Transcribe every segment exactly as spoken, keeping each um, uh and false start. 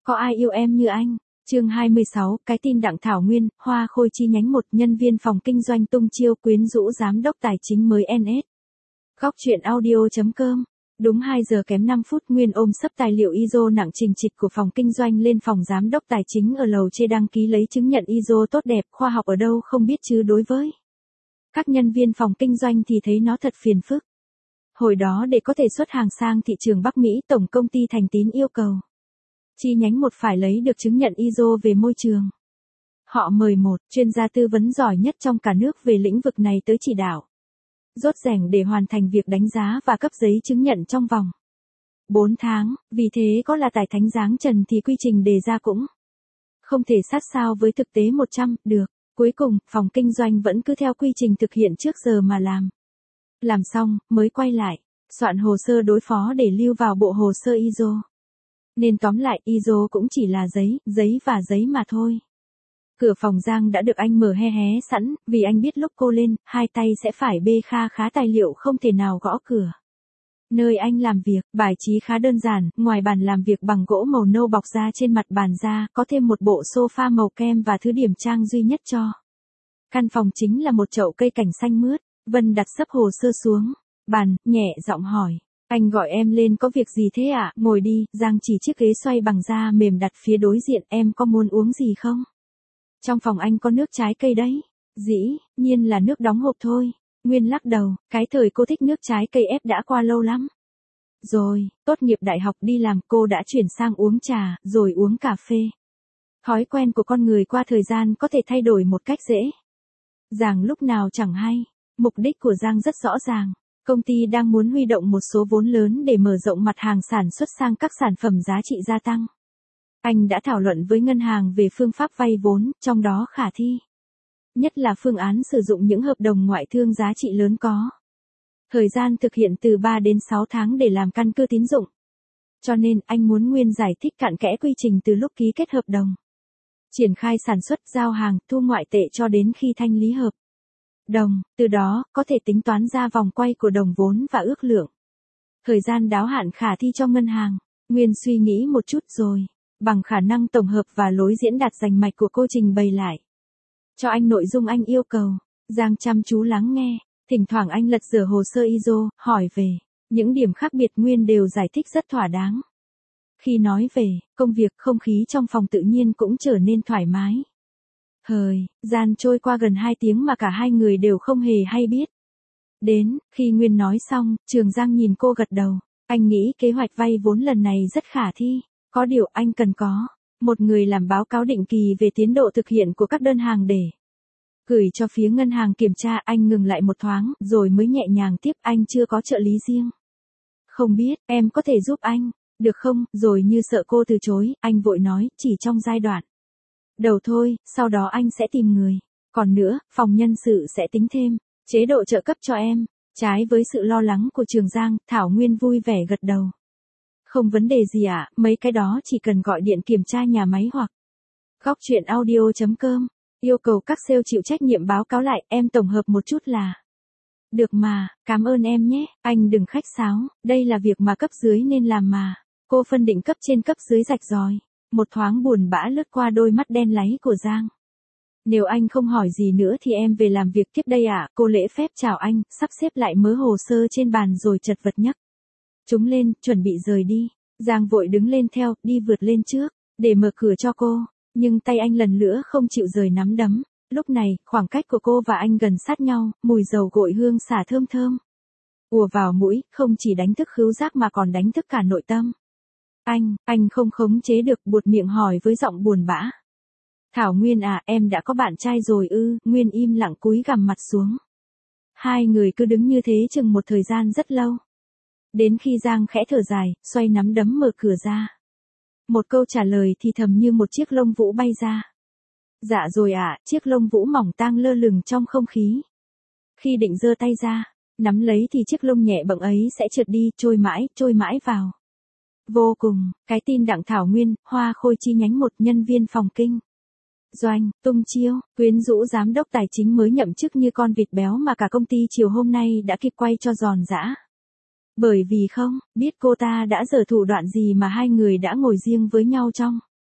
Có ai yêu em như anh? Chương hai mươi sáu, cái tin Đặng Thảo Nguyên, Hoa Khôi chi nhánh một, nhân viên phòng kinh doanh tung chiêu quyến rũ giám đốc tài chính mới en ét. Góc truyện audio.com. Đúng hai giờ kém năm phút, Nguyên ôm sấp tài liệu i ét ô nặng trình trịch của phòng kinh doanh lên phòng giám đốc tài chính ở lầu trên đăng ký lấy chứng nhận i ét ô tốt đẹp, khoa học ở đâu không biết chứ đối với các nhân viên phòng kinh doanh thì thấy nó thật phiền phức. Hồi đó để có thể xuất hàng sang thị trường Bắc Mỹ, tổng công ty Thành Tín yêu cầu chi nhánh một phải lấy được chứng nhận i ét ô về môi trường. Họ mời một chuyên gia tư vấn giỏi nhất trong cả nước về lĩnh vực này tới chỉ đạo, rốt rẻng để hoàn thành việc đánh giá và cấp giấy chứng nhận trong vòng bốn tháng, vì thế có là tài thánh giáng trần thì quy trình đề ra cũng không thể sát sao với thực tế một trăm được. Cuối cùng, phòng kinh doanh vẫn cứ theo quy trình thực hiện trước giờ mà làm. Làm xong, mới quay lại, soạn hồ sơ đối phó để lưu vào bộ hồ sơ i ét ô. Nên tóm lại, i ét ô cũng chỉ là giấy, giấy và giấy mà thôi. Cửa phòng Giang đã được anh mở hé hé sẵn, vì anh biết lúc cô lên, hai tay sẽ phải bê kha khá tài liệu không thể nào gõ cửa. Nơi anh làm việc, bài trí khá đơn giản, ngoài bàn làm việc bằng gỗ màu nâu bọc ra trên mặt bàn ra, có thêm một bộ sofa màu kem và thứ điểm trang duy nhất cho căn phòng chính là một chậu cây cảnh xanh mướt. Vân đặt sấp hồ sơ xuống bàn, nhẹ giọng hỏi. Anh gọi em lên có việc gì thế ạ? À? Ngồi đi, Giang chỉ chiếc ghế xoay bằng da mềm đặt phía đối diện, em có muốn uống gì không? Trong phòng anh có nước trái cây đấy. Dĩ nhiên là nước đóng hộp thôi. Nguyên lắc đầu, cái thời cô thích nước trái cây ép đã qua lâu lắm. Rồi, tốt nghiệp đại học đi làm cô đã chuyển sang uống trà, rồi uống cà phê. Thói quen của con người qua thời gian có thể thay đổi một cách dễ dàng lúc nào chẳng hay. Mục đích của Giang rất rõ ràng. Công ty đang muốn huy động một số vốn lớn để mở rộng mặt hàng sản xuất sang các sản phẩm giá trị gia tăng. Anh đã thảo luận với ngân hàng về phương pháp vay vốn, trong đó khả thi nhất là phương án sử dụng những hợp đồng ngoại thương giá trị lớn có thời gian thực hiện từ ba đến sáu tháng để làm căn cứ tín dụng. Cho nên anh muốn Nguyên giải thích cặn kẽ quy trình từ lúc ký kết hợp đồng, triển khai sản xuất, giao hàng, thu ngoại tệ cho đến khi thanh lý hợp đồng, từ đó có thể tính toán ra vòng quay của đồng vốn và ước lượng thời gian đáo hạn khả thi cho ngân hàng. Nguyên suy nghĩ một chút rồi, bằng khả năng tổng hợp và lối diễn đạt rành mạch của cô trình bày lại cho anh nội dung anh yêu cầu. Giang chăm chú lắng nghe, thỉnh thoảng anh lật dở hồ sơ i ét ô, hỏi về những điểm khác biệt, Nguyên đều giải thích rất thỏa đáng. Khi nói về công việc, không khí trong phòng tự nhiên cũng trở nên thoải mái. Thời gian trôi qua gần hai tiếng mà cả hai người đều không hề hay biết. Đến khi Nguyên nói xong, Trường Giang nhìn cô gật đầu. Anh nghĩ kế hoạch vay vốn lần này rất khả thi. Có điều anh cần có một người làm báo cáo định kỳ về tiến độ thực hiện của các đơn hàng để gửi cho phía ngân hàng kiểm tra. Anh ngừng lại một thoáng, rồi mới nhẹ nhàng tiếp. Anh chưa có trợ lý riêng. Không biết, em có thể giúp anh, được không? Rồi như sợ cô từ chối, anh vội nói, chỉ trong giai đoạn đầu thôi, sau đó anh sẽ tìm người. Còn nữa, phòng nhân sự sẽ tính thêm chế độ trợ cấp cho em. Trái với sự lo lắng của Trường Giang, Thảo Nguyên vui vẻ gật đầu. Không vấn đề gì ạ, à, mấy cái đó chỉ cần gọi điện kiểm tra nhà máy hoặc góc truyện audio.com. Yêu cầu các sale chịu trách nhiệm báo cáo lại, em tổng hợp một chút là được mà, cảm ơn em nhé, anh đừng khách sáo, đây là việc mà cấp dưới nên làm mà. Cô phân định cấp trên cấp dưới rạch ròi. Một thoáng buồn bã lướt qua đôi mắt đen láy của Giang. Nếu anh không hỏi gì nữa thì em về làm việc tiếp đây ạ. À? Cô lễ phép chào anh, sắp xếp lại mớ hồ sơ trên bàn rồi chật vật nhấc chúng lên, chuẩn bị rời đi. Giang vội đứng lên theo, đi vượt lên trước để mở cửa cho cô, nhưng tay anh lần nữa không chịu rời nắm đấm. Lúc này, khoảng cách của cô và anh gần sát nhau, mùi dầu gội hương xả thơm thơm ùa vào mũi, không chỉ đánh thức khứu giác mà còn đánh thức cả nội tâm. Anh, anh không khống chế được, buột miệng hỏi với giọng buồn bã. Thảo Nguyên à, em đã có bạn trai rồi ư? Nguyên im lặng cúi gằm mặt xuống. Hai người cứ đứng như thế chừng một thời gian rất lâu. Đến khi Giang khẽ thở dài, xoay nắm đấm mở cửa ra. Một câu trả lời thì thầm như một chiếc lông vũ bay ra. Dạ rồi ạ, à, chiếc lông vũ mỏng tang lơ lửng trong không khí. Khi định giơ tay ra, nắm lấy thì chiếc lông nhẹ bẫng ấy sẽ trượt đi, trôi mãi, trôi mãi vào. Vô cùng, cái tin Đặng Thảo Nguyên, Hoa Khôi chi nhánh một, nhân viên phòng kinh doanh tung chiêu quyến rũ giám đốc tài chính mới nhậm chức như con vịt béo mà cả công ty chiều hôm nay đã kịp quay cho giòn giã. Bởi vì không biết cô ta đã giở thủ đoạn gì mà hai người đã ngồi riêng với nhau trong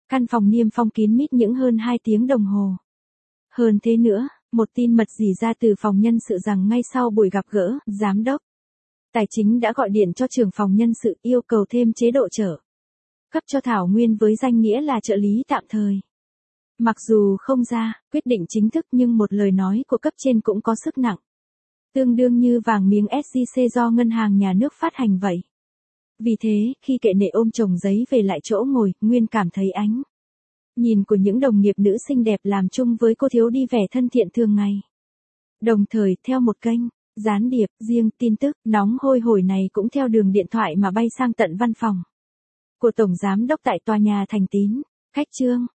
Căn phòng niêm phong kín mít những hơn hai tiếng đồng hồ. Hơn thế nữa, một tin mật rỉ ra từ phòng nhân sự rằng ngay sau buổi gặp gỡ, giám đốc tài chính đã gọi điện cho trưởng phòng nhân sự yêu cầu thêm chế độ trợ cấp cho Thảo Nguyên với danh nghĩa là trợ lý tạm thời. Mặc dù không ra quyết định chính thức nhưng một lời nói của cấp trên cũng có sức nặng. Tương đương như vàng miếng ét gi xê do ngân hàng nhà nước phát hành vậy. Vì thế, khi kệ nệ ôm chồng giấy về lại chỗ ngồi, Nguyên cảm thấy ánh nhìn của những đồng nghiệp nữ xinh đẹp làm chung với cô thiếu đi vẻ thân thiện thường ngày. Đồng thời, theo một kênh gián điệp riêng, tin tức nóng hôi hổi này cũng theo đường điện thoại mà bay sang tận văn phòng của Tổng Giám đốc tại tòa nhà Thành Tín. Khách Trương